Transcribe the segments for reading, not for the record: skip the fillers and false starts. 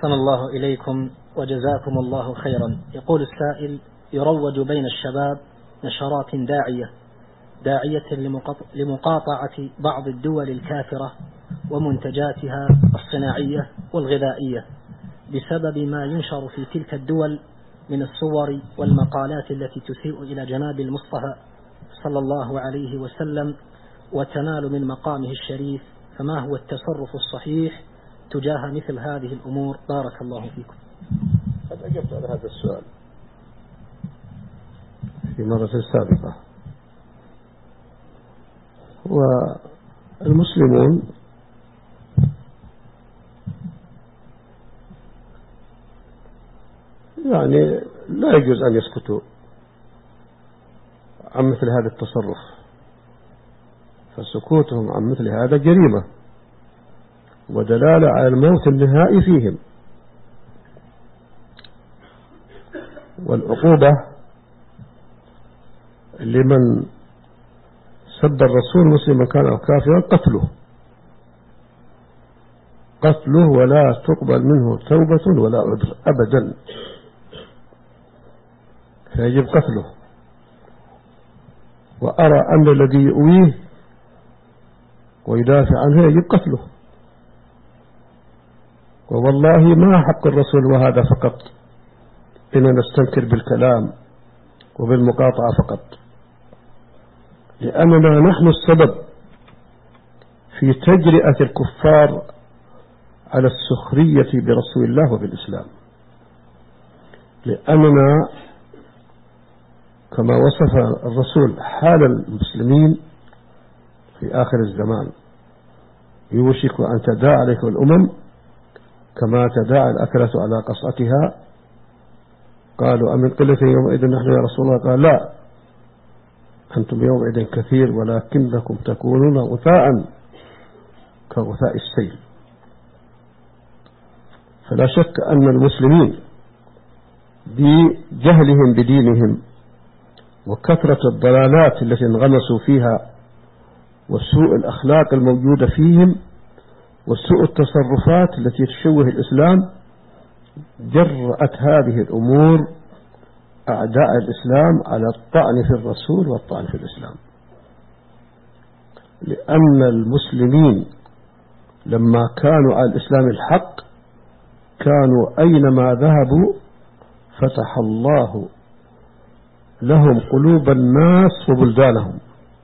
أحسن الله إليكم وجزاكم الله خيرا. يقول السائل: يروج بين الشباب نشرات داعية لمقاطعة بعض الدول الكافرة ومنتجاتها الصناعية والغذائية بسبب ما ينشر في تلك الدول من الصور والمقالات التي تسيء إلى جناب المصطفى صلى الله عليه وسلم وتنال من مقامه الشريف، فما هو التصرف الصحيح تجاه مثل هذه الأمور؟ بارك الله فيكم. قد أجبت على هذا السؤال في مرة سابقة. والمسلمون يعني لا يجوز أن يسكتوا عن مثل هذا التصرف، فسكوتهم عن مثل هذا جريمة ودلالة على الموت النهائي فيهم، والعقوبة لمن سب الرسول مسلما كان أو كافرا قتله ولا تقبل منه توبة ولا عذر أبدا، فيجب قتله. وأرى أن الذي يؤويه ويدافع عنه يجب قتله. ووالله ما حق الرسول وهذا فقط إننا نستنكر بالكلام وبالمقاطعة فقط، لأننا نحن السبب في تجرئة الكفار على السخرية برسول الله وبالإسلام، لأننا كما وصف الرسول حال المسلمين في آخر الزمان: يوشك أن تداعى عليكم الأمم كما تداعى الأكلة على قصعتها، قالوا أمن قلة يومئذ نحن يا رسول الله؟ قال: لا، أنتم يومئذ كثير ولكنكم تكونون غثاء كغثاء السيل. فلا شك أن المسلمين بجهلهم بدينهم وكثرة الضلالات التي انغمسوا فيها وسوء الأخلاق الموجودة فيهم وسوء التصرفات التي تشوه الإسلام جرأت هذه الأمور أعداء الإسلام على الطعن في الرسول والطعن في الإسلام، لأن المسلمين لما كانوا على الإسلام الحق كانوا أينما ذهبوا فتح الله لهم قلوب الناس وبلدانهم،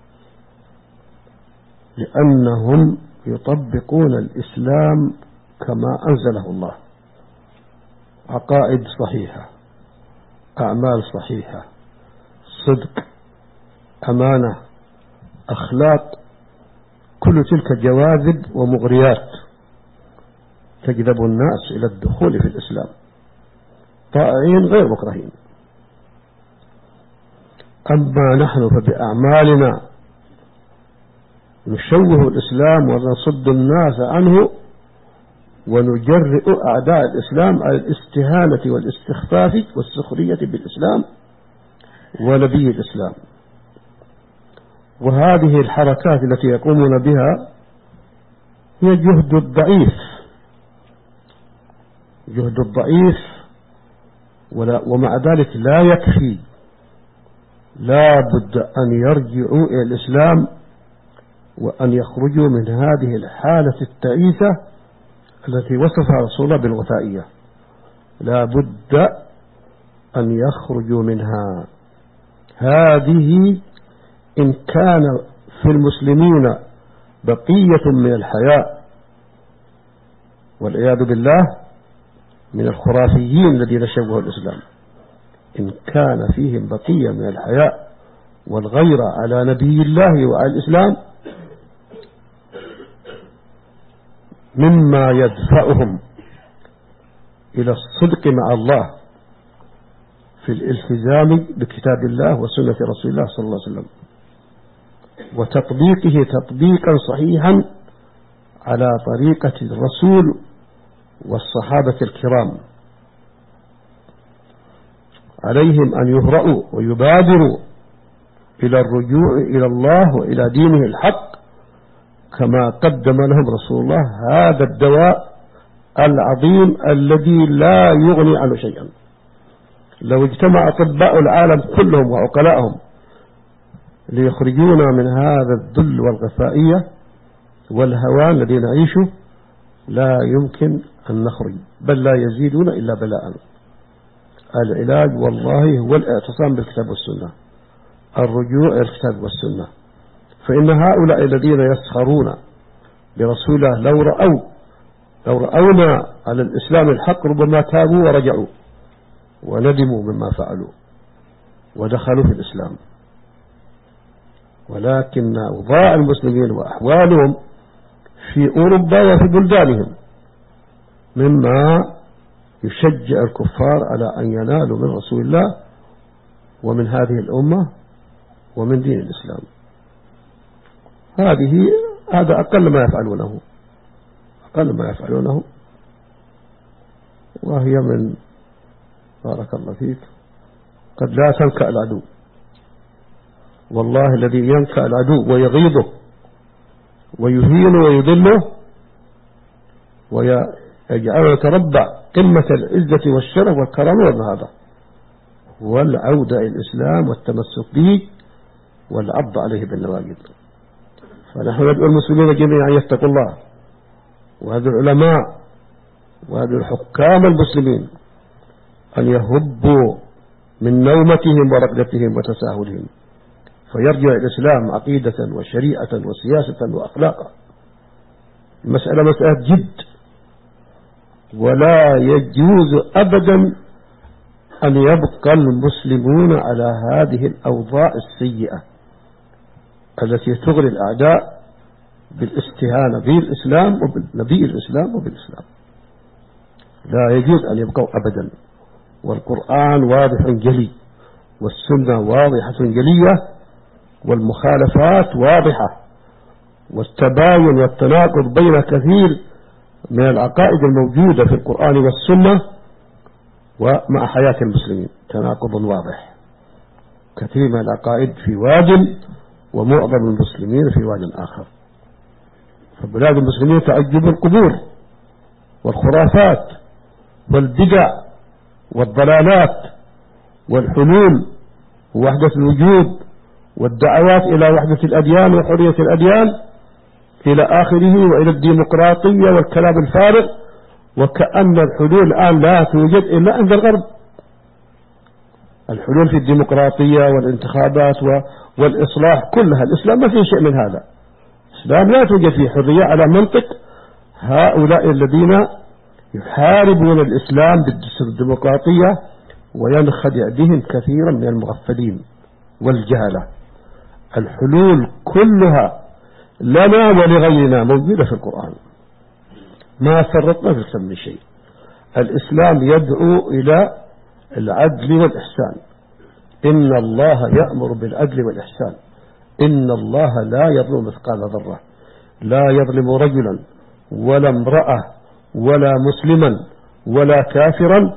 لأنهم يطبقون الإسلام كما أنزله الله: عقائد صحيحة، أعمال صحيحة، صدق، أمانة، أخلاق، كل تلك جواذب ومغريات تجذب الناس إلى الدخول في الإسلام طائعين غير مكرهين. أما نحن فبأعمالنا نشوه الإسلام ونصد الناس عنه ونجرئ أعداء الإسلام على الاستهانة والاستخفاف والسخرية بالإسلام ونبي الإسلام. وهذه الحركات التي يقومون بها هي جهد الضعيف ومع ذلك لا يكفي، لا بد أن يرجعوا إلى الإسلام وأن يخرجوا من هذه الحالة التعيسة التي وصفها رسول الله بالغثائية، لا بد أن يخرجوا منها. هذه إن كان في المسلمين بقية من الحياء، والعياذ بالله من الخرافيين الذين شوهوا الإسلام، إن كان فيهم بقية من الحياء والغيرة على نبي الله وعلى الإسلام مما يدفعهم إلى الصدق مع الله في الالتزام بكتاب الله وسنة رسول الله صلى الله عليه وسلم وتطبيقه تطبيقا صحيحا على طريقة الرسول والصحابة الكرام، عليهم أن يهرأوا ويبادروا إلى الرجوع إلى الله وإلى دينه الحق كما قدم لهم رسول الله هذا الدواء العظيم الذي لا يغني عنه شيئا. لو اجتمع أطباء العالم كلهم وعقلاءهم ليخرجونا من هذا الذل والغثائية والهوان الذي نعيشه لا يمكن أن نخرج، بل لا يزيدون إلا بلاء. العلاج والله هو الاعتصام بالكتاب والسنة، الرجوع إلى الكتاب والسنة. فإن هؤلاء الذين يسخرون برسول الله لو رأونا على الإسلام الحق ربما تابوا ورجعوا وندموا مما فعلوا ودخلوا في الإسلام. ولكن أوضاع المسلمين وأحوالهم في أوروبا وفي بلدانهم مما يشجع الكفار على أن ينالوا من رسول الله ومن هذه الأمة ومن دين الإسلام. هذا أقل ما يفعلونه، وهي من بارك الله فيك قد لا تنكأ العدو. والله الذي ينكأ العدو ويغيظه ويهينه ويذله ويجعله يتربع قمة العزة والشرف والكرامة، هذا هو العودة إلى الإسلام والتمسك به والعض عليه بالنواجذ. فنحن ندعو المسلمين جميعا يتقوا الله، وهذا العلماء وهذا الحكام المسلمين أن يهبوا من نومتهم ورقدتهم وتساهلهم، فيرجع الإسلام عقيدة وشريعة وسياسة وأخلاقا. المسألة مسألة جد، ولا يجوز أبدا أن يبقى المسلمون على هذه الأوضاع السيئة التي تغري الأعداء بالاستهانة بالإسلام وبالنبي الإسلام وبالإسلام. لا يجوز أن يبقوا أبدا. والقرآن واضح جلي، والسنة واضحة جلية، والمخالفات واضحة، والتباين والتناقض بين كثير من العقائد الموجودة في القرآن والسنة ومع حياة المسلمين تناقض واضح. كثير من العقائد في واد ومعظم المسلمين في واد آخر. فبلاد المسلمين تعجب القبور والخرافات والبدع والضلالات والحلول ووحدة الوجود والدعوات إلى وحدة الأديان وحرية الأديان إلى آخره، وإلى الديمقراطية والكلام الفارغ، وكأن الحلول الآن لا توجد إلا عند الغرب. الحلول في الديمقراطية والانتخابات والإصلاح كلها، الإسلام ما فيه شيء من هذا. الإسلام لا توجد فيه حرية على منطق هؤلاء الذين يحاربون الإسلام بالديمقراطية وينخدع بهم كثيرا من المغفلين والجهلة. الحلول كلها لنا ولغيرنا موجودة في القرآن، ما فرطنا في الإسلام من شيء. الإسلام يدعو إلى العدل والإحسان. إن الله يأمر بالعدل والإحسان، إن الله لا يظلم مثقال ذرة، لا يظلم رجلا ولا امرأة ولا مسلما ولا كافرا.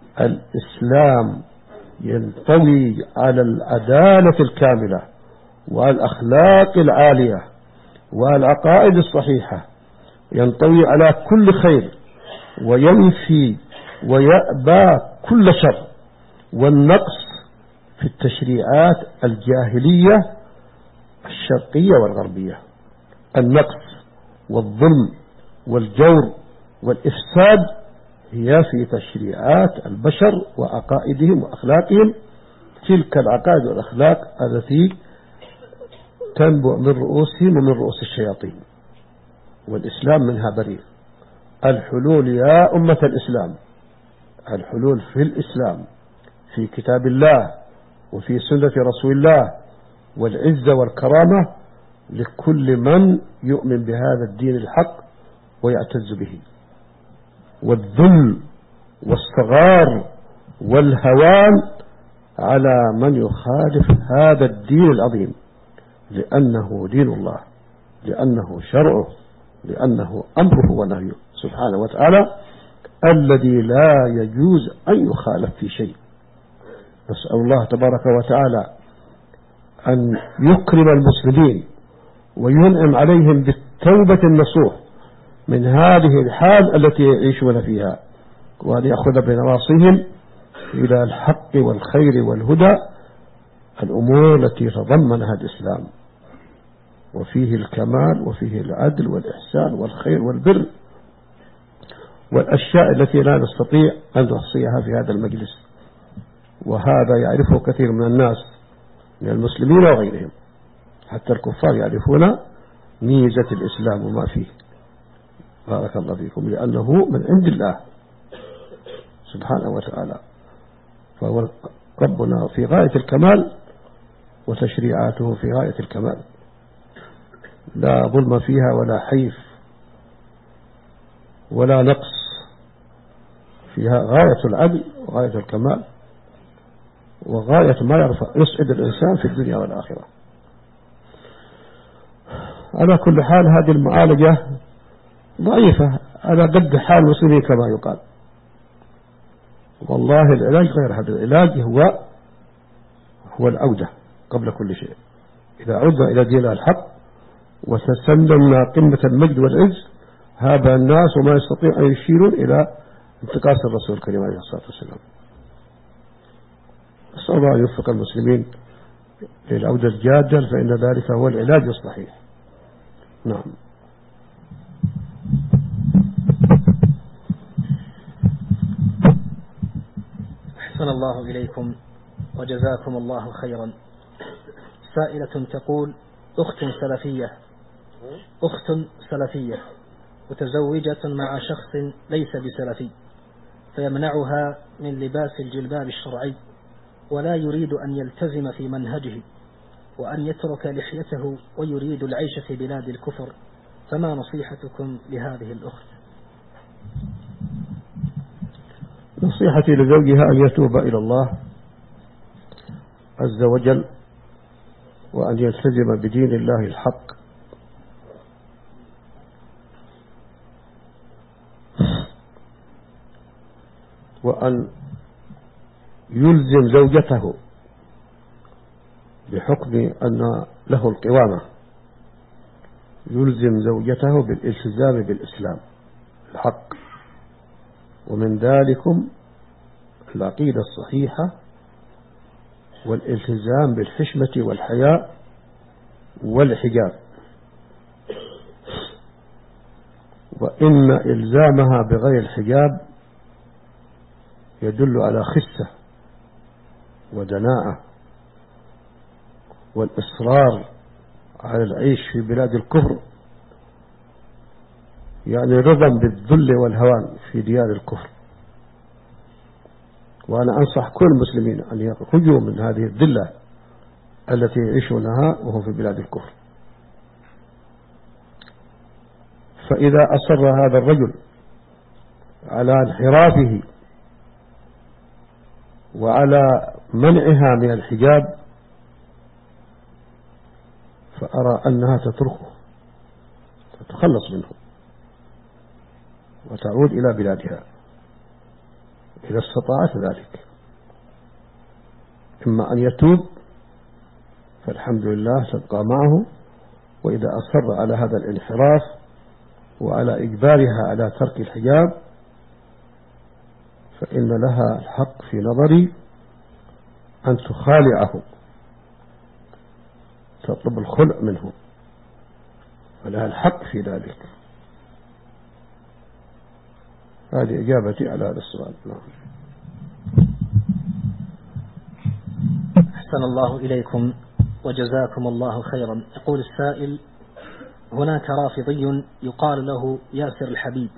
الإسلام ينطوي على العدالة الكاملة والأخلاق العالية والعقائد الصحيحة، ينطوي على كل خير وينفي ويأبى كل شر والنقص في التشريعات الجاهلية الشرقية والغربية. النقص والظلم والجور والإفساد هي في تشريعات البشر وعقائدهم وأخلاقهم، تلك العقائد والأخلاق التي تنبع من رؤوسهم ومن رؤوس الشياطين، والإسلام منها بريء. الحلول يا أمة الإسلام، الحلول في الإسلام في كتاب الله وفي سنة رسول الله، والعزة والكرامة لكل من يؤمن بهذا الدين الحق ويعتز به. والذل والصغار والهوان على من يخالف هذا الدين العظيم، لأنه دين الله، لأنه شرعه، لأنه أمره ونهيه سبحانه وتعالى الذي لا يجوز أن يخالف في شيء. نسأل الله تبارك وتعالى أن يكرم المسلمين وينعم عليهم بالتوبة النصوح من هذه الحال التي يعيشون فيها، وأن يأخذ بنواصيهم إلى الحق والخير والهدى، الأمور التي تضمنها الإسلام وفيه الكمال وفيه العدل والإحسان والخير والبر، والأشياء التي لا نستطيع أن نحصيها في هذا المجلس، وهذا يعرفه كثير من الناس من المسلمين وغيرهم، حتى الكفار يعرفون ميزة الإسلام وما فيه. بارك الله فيكم، لأنه من عند الله سبحانه وتعالى، فهو ربنا في غاية الكمال وتشريعاته في غاية الكمال، لا ظلم فيها ولا حيف ولا نقص، فيها غاية العدل وغاية الكمال وغاية ما يسعد الإنسان في الدنيا والآخرة. على كل حال هذه المعالجة ضعيفة على قد حال المسلمين كما يقال، والله العلاج غير هذا. العلاج هو العودة قبل كل شيء. إذا عدنا إلى دين الحق وتسلمنا قمة المجد والعز، هذا الناس وما يستطيع أن يشيرون إلى انتقاص الرسول الكريم عليه الصلاة والسلام. أسأل الله أن يوفق المسلمين للعودة الجادة، فإن ذلك هو العلاج الصحيح. نعم. أحسن الله إليكم وجزاكم الله خيرا. سائلة تقول: أخت سلفية متزوجة مع شخص ليس بسلفي، فيمنعها من لباس الجلباب الشرعي، ولا يريد أن يلتزم في منهجه، وأن يترك لحيته، ويريد العيش في بلاد الكفر، فما نصيحتكم لهذه الأخت؟ نصيحتي لزوجها أن يتوب إلى الله عز وجل، وأن يلتزم بدين الله الحق، وأن يلزم زوجته بحكم أن له القوامة، يلزم زوجته بالالتزام بالإسلام الحق، ومن ذلكم العقيدة الصحيحة والالتزام بالحشمة والحياء والحجاب. وإن إلزامها بغير الحجاب يدل على خسة ودناءة والإصرار على العيش في بلاد الكفر، يعني رضا بالذل والهوان في ديار الكفر. وأنا أنصح كل المسلمين أن يخرجوا من هذه الذلة التي يعيشونها وهم في بلاد الكفر. فإذا أصر هذا الرجل على انحرافه وعلى منعها من الحجاب، فأرى أنها تتركه، تتخلص منه وتعود إلى بلادها إذا استطاعت ذلك. إما أن يتوب فالحمد لله تبقى معه، وإذا أصر على هذا الانحراف وعلى إجبارها على ترك الحجاب فإن لها الحق في نظري أن تخالعه، تطلب الخلع منه، ولها الحق في ذلك. هذه إجابتي على هذا السؤال. أحسن الله إليكم وجزاكم الله خيرا. يقول السائل: هناك رافضي يقال له ياسر الحبيب،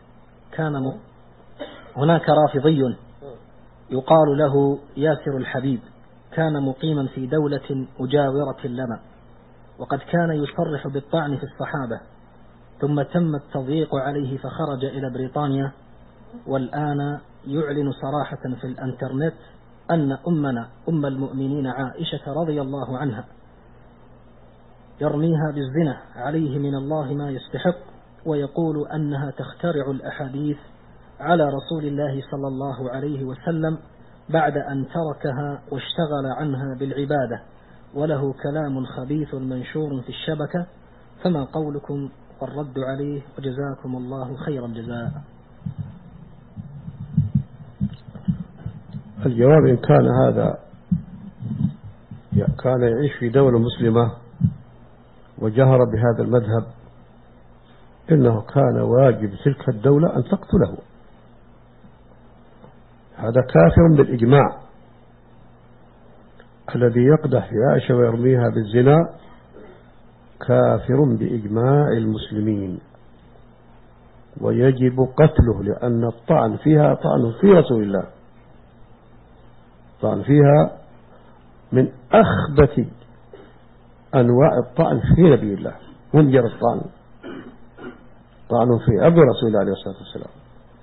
هناك رافضي يقال له ياسر الحبيب كان مقيما في دولة مجاورة لنا، وقد كان يصرح بالطعن في الصحابة، ثم تم التضييق عليه فخرج إلى بريطانيا، والآن يعلن صراحة في الانترنت أن أمنا أم المؤمنين عائشة رضي الله عنها يرميها بالزنا، عليه من الله ما يستحق، ويقول أنها تخترع الأحاديث على رسول الله صلى الله عليه وسلم بعد أن تركها واشتغل عنها بالعبادة، وله كلام خبيث منشور في الشبكة، فما قولكم والرد عليه، وجزاكم الله خير الجزاء. الجواب: إن كان هذا كان يعيش في دولة مسلمة وجهر بهذا المذهب، إنه كان واجب تلك الدولة أن تقتله. هذا كافر بالإجماع. الذي يقدح في عائشة ويرميها بالزنا كافر بإجماع المسلمين، ويجب قتله، لأن الطعن فيها طعن في رسول الله، طعن فيها من أخبث أنواع الطعن في نبي الله، منجر الطعن، طعن في أبي رسول الله عليه الصلاة والسلام.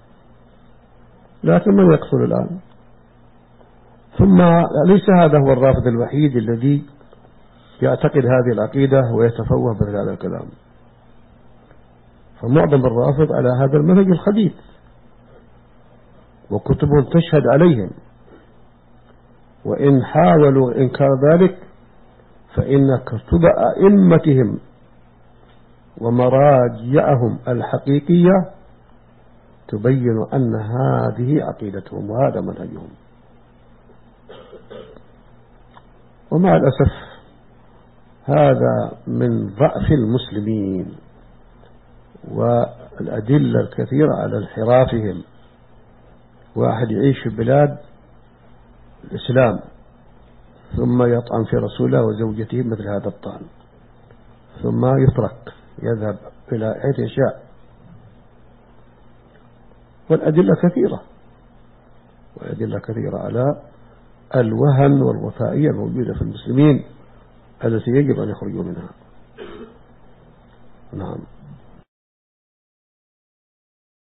لكن من يقتل الآن؟ ثم ليس هذا هو الرافض الوحيد الذي يعتقد هذه العقيدة ويتفوه بهذا الكلام، فمعظم الرافض على هذا المنهج الخبيث، وكتبهم تشهد عليهم، وإن حاولوا إنكار ذلك فإن كتب أئمتهم ومراجعهم الحقيقية تبين أن هذه عقيدتهم وهذا منهجهم. ومع الأسف هذا من ضعف المسلمين والأدلة الكثيرة على انحرافهم. واحد يعيش في بلاد الإسلام ثم يطعن في رسوله وزوجته مثل هذا الطعن، ثم يترك يذهب إلى حيث يشاء. والأدلة كثيرة على الوهن والوفائية الموجودة في المسلمين التي يجب أن يخرجوا منها. نعم.